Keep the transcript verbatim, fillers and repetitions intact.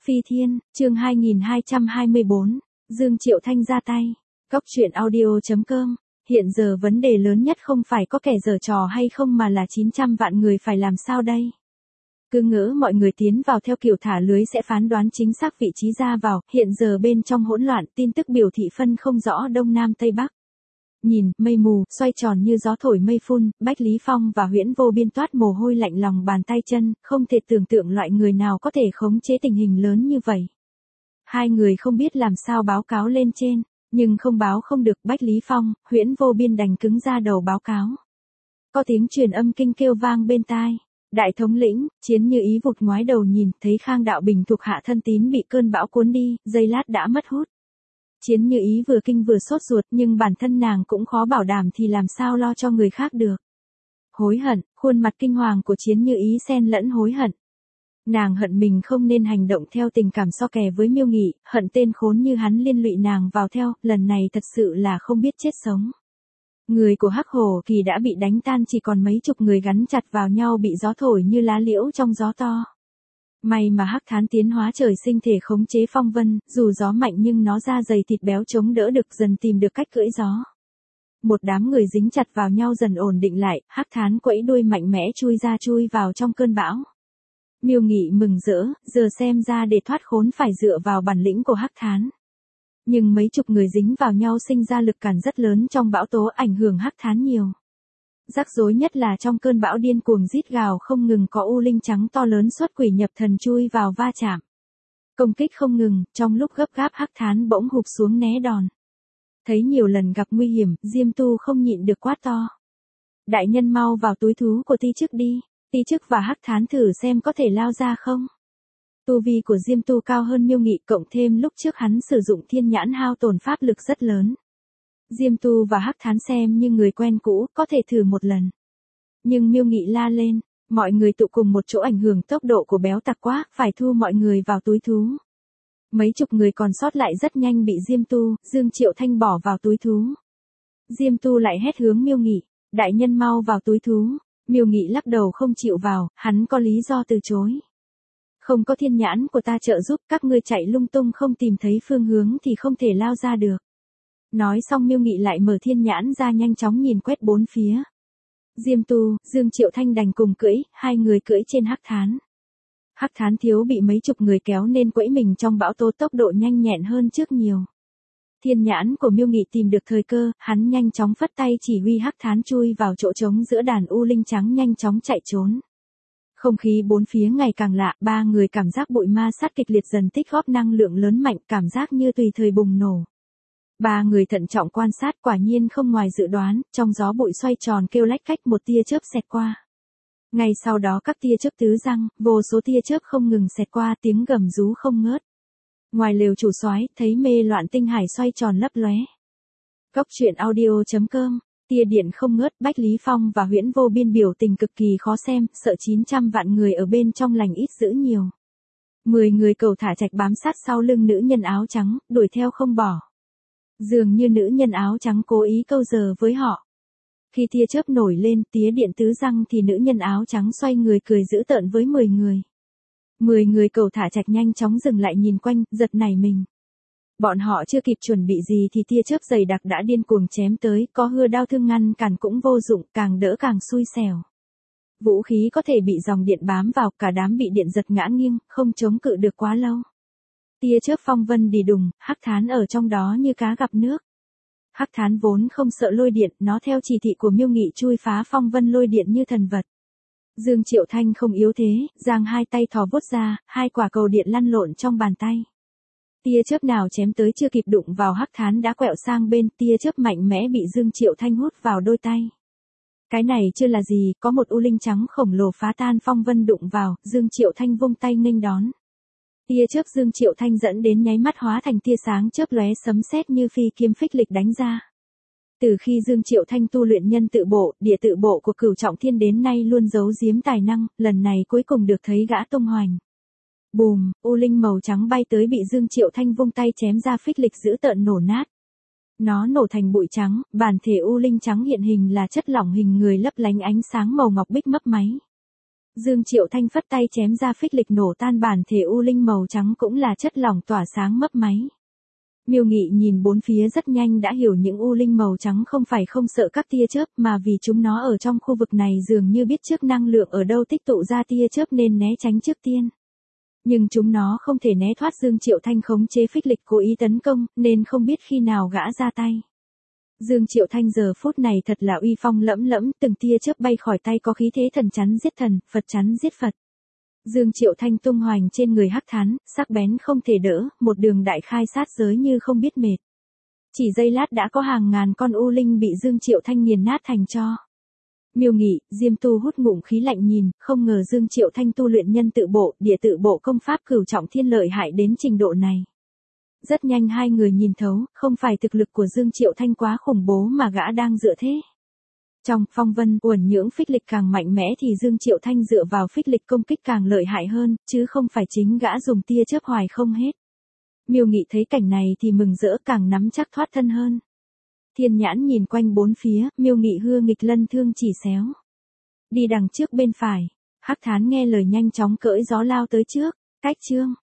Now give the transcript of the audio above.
Phi Thiên, chương hai nghìn hai trăm hai mươi bốn, Dương Triệu Thanh ra tay. Cốc truyện audio chấm com. Hiện giờ vấn đề lớn nhất không phải có kẻ giở trò hay không mà là chín trăm vạn người phải làm sao đây? Cứ ngỡ mọi người tiến vào theo kiểu thả lưới sẽ phán đoán chính xác vị trí ra vào, hiện giờ bên trong hỗn loạn, tin tức biểu thị phân không rõ đông nam tây bắc. Nhìn, mây mù, xoay tròn như gió thổi mây phun, Bách Lý Phong và Huyễn Vô Biên toát mồ hôi lạnh lòng bàn tay chân, không thể tưởng tượng loại người nào có thể khống chế tình hình lớn như vậy. Hai người không biết làm sao báo cáo lên trên, nhưng không báo không được, Bách Lý Phong, Huyễn Vô Biên đành cứng ra đầu báo cáo. Có tiếng truyền âm kinh kêu vang bên tai. Đại thống lĩnh, Chiến Như Ý vụt ngoái đầu nhìn, thấy Khang Đạo Bình thuộc hạ thân tín bị cơn bão cuốn đi, giây lát đã mất hút. Chiến Như Ý vừa kinh vừa sốt ruột, nhưng bản thân nàng cũng khó bảo đảm thì làm sao lo cho người khác được. Hối hận, khuôn mặt kinh hoàng của Chiến Như Ý xen lẫn hối hận. Nàng hận mình không nên hành động theo tình cảm so kè với Miêu Nghị, hận tên khốn như hắn liên lụy nàng vào theo, lần này thật sự là không biết chết sống. Người của Hắc Hổ Kỳ đã bị đánh tan, chỉ còn mấy chục người gắn chặt vào nhau bị gió thổi như lá liễu trong gió to. May mà Hắc Thán tiến hóa trời sinh thể khống chế phong vân, dù gió mạnh nhưng nó da dày thịt béo chống đỡ được, dần tìm được cách cưỡi gió. Một đám người dính chặt vào nhau dần ổn định lại, Hắc Thán quẫy đuôi mạnh mẽ chui ra chui vào trong cơn bão. Miêu Nghị mừng rỡ, giờ xem ra để thoát khốn phải dựa vào bản lĩnh của Hắc Thán. Nhưng mấy chục người dính vào nhau sinh ra lực cản rất lớn trong bão tố, ảnh hưởng Hắc Thán nhiều. Rắc rối nhất là trong cơn bão điên cuồng rít gào không ngừng có u linh trắng to lớn xuất quỷ nhập thần chui vào va chạm. Công kích không ngừng, trong lúc gấp gáp Hắc Thán bỗng hụp xuống né đòn. Thấy nhiều lần gặp nguy hiểm, Diêm Tu không nhịn được quát to. Đại nhân mau vào túi thú của Ti Chức đi, Ti Chức và Hắc Thán thử xem có thể lao ra không. Tu vi của Diêm Tu cao hơn Miêu Nghị, cộng thêm lúc trước hắn sử dụng thiên nhãn hao tổn pháp lực rất lớn. Diêm Tu và Hắc Thán xem như người quen cũ, có thể thử một lần. Nhưng Miêu Nghị la lên, mọi người tụ cùng một chỗ ảnh hưởng tốc độ của béo tặc quá, phải thu mọi người vào túi thú. Mấy chục người còn sót lại rất nhanh bị Diêm Tu, Dương Triệu Thanh bỏ vào túi thú. Diêm Tu lại hét hướng Miêu Nghị, đại nhân mau vào túi thú. Miêu Nghị lắc đầu không chịu vào, hắn có lý do từ chối. Không có thiên nhãn của ta trợ giúp, các ngươi chạy lung tung không tìm thấy phương hướng thì không thể lao ra được. Nói xong Miêu Nghị lại mở thiên nhãn ra nhanh chóng nhìn quét bốn phía. Diêm Tu, Dương Triệu Thanh đành cùng cưỡi, hai người cưỡi trên Hắc Thán. Hắc Thán thiếu bị mấy chục người kéo nên quẫy mình trong bão tố, tốc độ nhanh nhẹn hơn trước nhiều. Thiên nhãn của Miêu Nghị tìm được thời cơ, hắn nhanh chóng phất tay chỉ huy Hắc Thán chui vào chỗ trống giữa đàn u linh trắng nhanh chóng chạy trốn. Không khí bốn phía ngày càng lạ, ba người cảm giác bụi ma sát kịch liệt dần tích góp năng lượng lớn mạnh, cảm giác như tùy thời bùng nổ. Ba người thận trọng quan sát, quả nhiên không ngoài dự đoán, trong gió bụi xoay tròn kêu lách cách một tia chớp xẹt qua. Ngay sau đó các tia chớp tứ răng, vô số tia chớp không ngừng xẹt qua, tiếng gầm rú không ngớt. Ngoài lều chủ soái, thấy mê loạn tinh hải xoay tròn lấp lóe. Cốc truyện audio chấm com. Tia điện không ngớt, Bách Lý Phong và Huyễn Vô Biên biểu tình cực kỳ khó xem, sợ chín trăm vạn người ở bên trong lành ít dữ nhiều. Mười người cầu thả trạch bám sát sau lưng nữ nhân áo trắng, đuổi theo không bỏ. Dường như nữ nhân áo trắng cố ý câu giờ với họ. Khi tia chớp nổi lên, tía điện tứ răng thì nữ nhân áo trắng xoay người cười dữ tợn với mười người. Mười người cầu thả trạch nhanh chóng dừng lại nhìn quanh, giật nảy mình. Bọn họ chưa kịp chuẩn bị gì thì tia chớp dày đặc đã điên cuồng chém tới, có hưa đao thương ngăn cản cũng vô dụng, càng đỡ càng xui xẻo. Vũ khí có thể bị dòng điện bám vào, cả đám bị điện giật ngã nghiêng, không chống cự được quá lâu. Tia chớp phong vân đì đùng, Hắc Thán ở trong đó như cá gặp nước. Hắc Thán vốn không sợ lôi điện, nó theo chỉ thị của Miêu Nghị chui phá phong vân lôi điện như thần vật. Dương Triệu Thanh không yếu thế, giang hai tay thò vuốt ra, hai quả cầu điện lăn lộn trong bàn tay. Tia chớp nào chém tới chưa kịp đụng vào Hắc Thán đã quẹo sang bên, tia chớp mạnh mẽ bị Dương Triệu Thanh hút vào đôi tay. Cái này chưa là gì, có một u linh trắng khổng lồ phá tan phong vân đụng vào, Dương Triệu Thanh vung tay nghênh đón. Tia chớp Dương Triệu Thanh dẫn đến nháy mắt hóa thành tia sáng chớp lóe sấm sét như phi kiếm phích lịch đánh ra. Từ khi Dương Triệu Thanh tu luyện nhân tự bộ, địa tự bộ của Cửu Trọng Thiên đến nay luôn giấu giếm tài năng, lần này cuối cùng được thấy gã tung hoành. Bùm, u linh màu trắng bay tới bị Dương Triệu Thanh vung tay chém ra phích lịch dữ tợn nổ nát. Nó nổ thành bụi trắng, bản thể u linh trắng hiện hình là chất lỏng hình người lấp lánh ánh sáng màu ngọc bích mấp máy. Dương Triệu Thanh phất tay chém ra phích lịch nổ tan bản thể u linh màu trắng cũng là chất lỏng tỏa sáng mấp máy. Miêu Nghị nhìn bốn phía rất nhanh đã hiểu những u linh màu trắng không phải không sợ các tia chớp mà vì chúng nó ở trong khu vực này dường như biết trước năng lượng ở đâu tích tụ ra tia chớp nên né tránh trước tiên. Nhưng chúng nó không thể né thoát Dương Triệu Thanh khống chế phích lịch cố ý tấn công nên không biết khi nào gã ra tay. Dương Triệu Thanh giờ phút này thật là uy phong lẫm lẫm, từng tia chớp bay khỏi tay có khí thế thần chắn giết thần, Phật chắn giết Phật. Dương Triệu Thanh tung hoành trên người Hắc Thán, sắc bén không thể đỡ, một đường đại khai sát giới như không biết mệt. Chỉ giây lát đã có hàng ngàn con u linh bị Dương Triệu Thanh nghiền nát thành tro. Miêu Nghị, Diêm Tu hút ngụm khí lạnh nhìn, không ngờ Dương Triệu Thanh tu luyện nhân tự bộ, địa tự bộ công pháp cửu trọng thiên lợi hại đến trình độ này. Rất nhanh hai người nhìn thấu, không phải thực lực của Dương Triệu Thanh quá khủng bố mà gã đang dựa thế. Trong phong vân uẩn nhưỡng phích lịch càng mạnh mẽ thì Dương Triệu Thanh dựa vào phích lịch công kích càng lợi hại hơn, chứ không phải chính gã dùng tia chớp hoài không hết. Miêu Nghị thấy cảnh này thì mừng rỡ càng nắm chắc thoát thân hơn. Thiên nhãn nhìn quanh bốn phía, Miêu Nghị hưa nghịch lân thương chỉ xéo. Đi đằng trước bên phải, Hắc Thán nghe lời nhanh chóng cưỡi gió lao tới trước, cách chương.